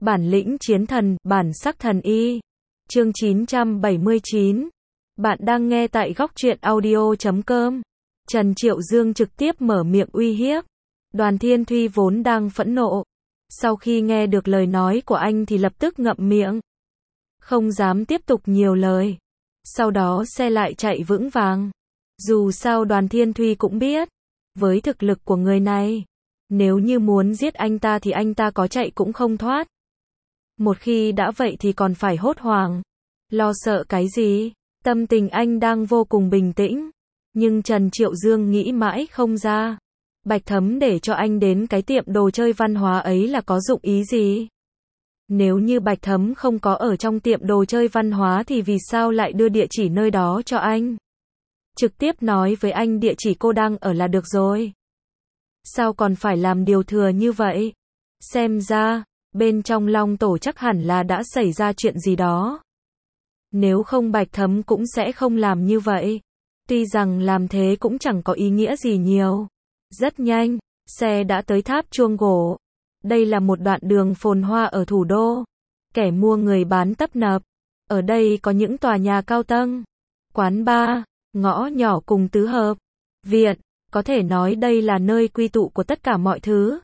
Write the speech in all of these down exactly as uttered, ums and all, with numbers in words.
Bản lĩnh chiến thần, bản sắc thần y. Chương chín trăm bảy mươi chín. Bạn đang nghe tại góc truyện audio chấm com. Trần Triệu Dương trực tiếp mở miệng uy hiếp. Đoàn Thiên Thuy vốn đang phẫn nộ. Sau khi nghe được lời nói của anh thì lập tức ngậm miệng. Không dám tiếp tục nhiều lời. Sau đó xe lại chạy vững vàng. Dù sao Đoàn Thiên Thuy cũng biết. Với thực lực của người này, nếu như muốn giết anh ta thì anh ta có chạy cũng không thoát. Một khi đã vậy thì còn phải hốt hoảng. Lo sợ cái gì? Tâm tình anh đang vô cùng bình tĩnh. Nhưng Trần Triệu Dương nghĩ mãi không ra. Bạch Thấm để cho anh đến cái tiệm đồ chơi văn hóa ấy là có dụng ý gì? Nếu như Bạch Thấm không có ở trong tiệm đồ chơi văn hóa thì vì sao lại đưa địa chỉ nơi đó cho anh? Trực tiếp nói với anh địa chỉ cô đang ở là được rồi. Sao còn phải làm điều thừa như vậy? Xem ra, bên trong Long Tổ chắc hẳn là đã xảy ra chuyện gì đó. Nếu không Bạch Thấm cũng sẽ không làm như vậy. Tuy rằng làm thế cũng chẳng có ý nghĩa gì nhiều. Rất nhanh, xe đã tới tháp Chuông Gỗ. Đây là một đoạn đường phồn hoa ở thủ đô. Kẻ mua người bán tấp nập. Ở đây có những tòa nhà cao tầng, quán bar, ngõ nhỏ cùng tứ hợp, viện. Có thể nói đây là nơi quy tụ của tất cả mọi thứ.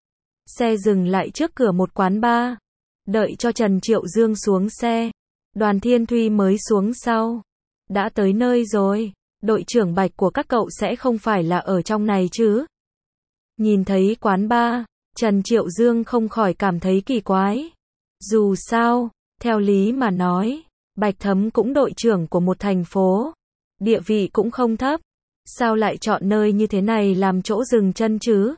Xe dừng lại trước cửa một quán bar. Đợi cho Trần Triệu Dương xuống xe. Đoàn Thiên Thuy mới xuống sau. Đã tới nơi rồi. Đội trưởng Bạch của các cậu sẽ không phải là ở trong này chứ? Nhìn thấy quán bar, Trần Triệu Dương không khỏi cảm thấy kỳ quái. Dù sao, theo lý mà nói, Bạch Thấm cũng đội trưởng của một thành phố. Địa vị cũng không thấp. Sao lại chọn nơi như thế này làm chỗ dừng chân chứ?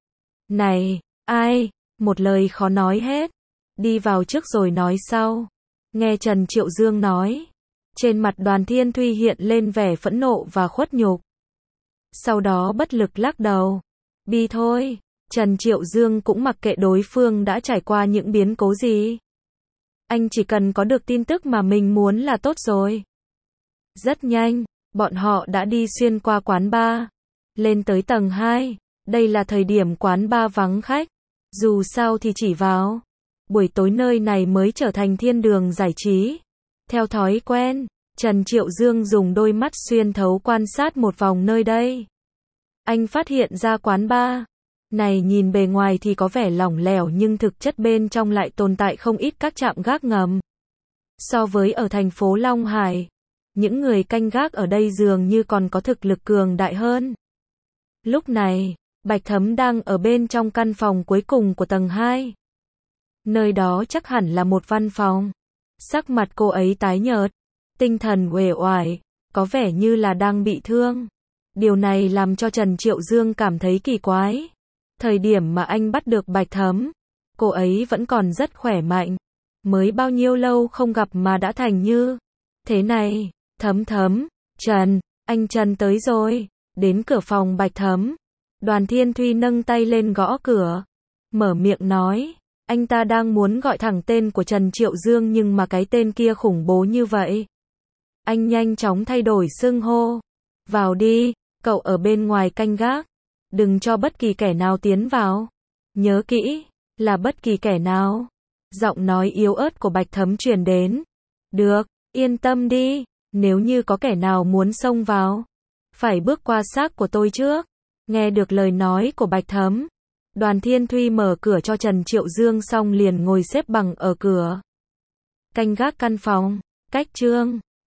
Này, ai? Một lời khó nói hết. Đi vào trước rồi nói sau. Nghe Trần Triệu Dương nói. Trên mặt Đoàn Thiên Thuy hiện lên vẻ phẫn nộ và khuất nhục. Sau đó bất lực lắc đầu. Bi thôi. Trần Triệu Dương cũng mặc kệ đối phương đã trải qua những biến cố gì. Anh chỉ cần có được tin tức mà mình muốn là tốt rồi. Rất nhanh, bọn họ đã đi xuyên qua quán bar. Lên tới tầng hai. Đây là thời điểm quán bar vắng khách. Dù sao thì chỉ vào buổi tối nơi này mới trở thành thiên đường giải trí. Theo thói quen, Trần Triệu Dương dùng đôi mắt xuyên thấu quan sát một vòng nơi đây. Anh phát hiện ra quán bar này nhìn bề ngoài thì có vẻ lỏng lẻo nhưng thực chất bên trong lại tồn tại không ít các trạm gác ngầm. So với ở thành phố Long Hải, những người canh gác ở đây dường như còn có thực lực cường đại hơn. Lúc này, Bạch Thấm đang ở bên trong căn phòng cuối cùng của tầng hai. Nơi đó chắc hẳn là một văn phòng. Sắc mặt cô ấy tái nhợt, tinh thần uể oải, có vẻ như là đang bị thương. Điều này làm cho Trần Triệu Dương cảm thấy kỳ quái. Thời điểm mà anh bắt được Bạch Thấm, cô ấy vẫn còn rất khỏe mạnh. Mới bao nhiêu lâu không gặp mà đã thành như thế này. Thấm Thấm, Trần, anh Trần tới rồi. Đến cửa phòng Bạch Thấm, Đoàn Thiên Thuy nâng tay lên gõ cửa. Mở miệng nói, anh ta đang muốn gọi thẳng tên của Trần Triệu Dương nhưng mà cái tên kia khủng bố như vậy. Anh nhanh chóng thay đổi xưng hô. Vào đi, cậu ở bên ngoài canh gác. Đừng cho bất kỳ kẻ nào tiến vào. Nhớ kỹ, là bất kỳ kẻ nào. Giọng nói yếu ớt của Bạch Thấm truyền đến. Được, yên tâm đi, nếu như có kẻ nào muốn xông vào, phải bước qua xác của tôi trước. Nghe được lời nói của Bạch Thấm, Đoàn Thiên Thuy mở cửa cho Trần Triệu Dương xong liền ngồi xếp bằng ở cửa. Canh gác căn phòng, cách Trương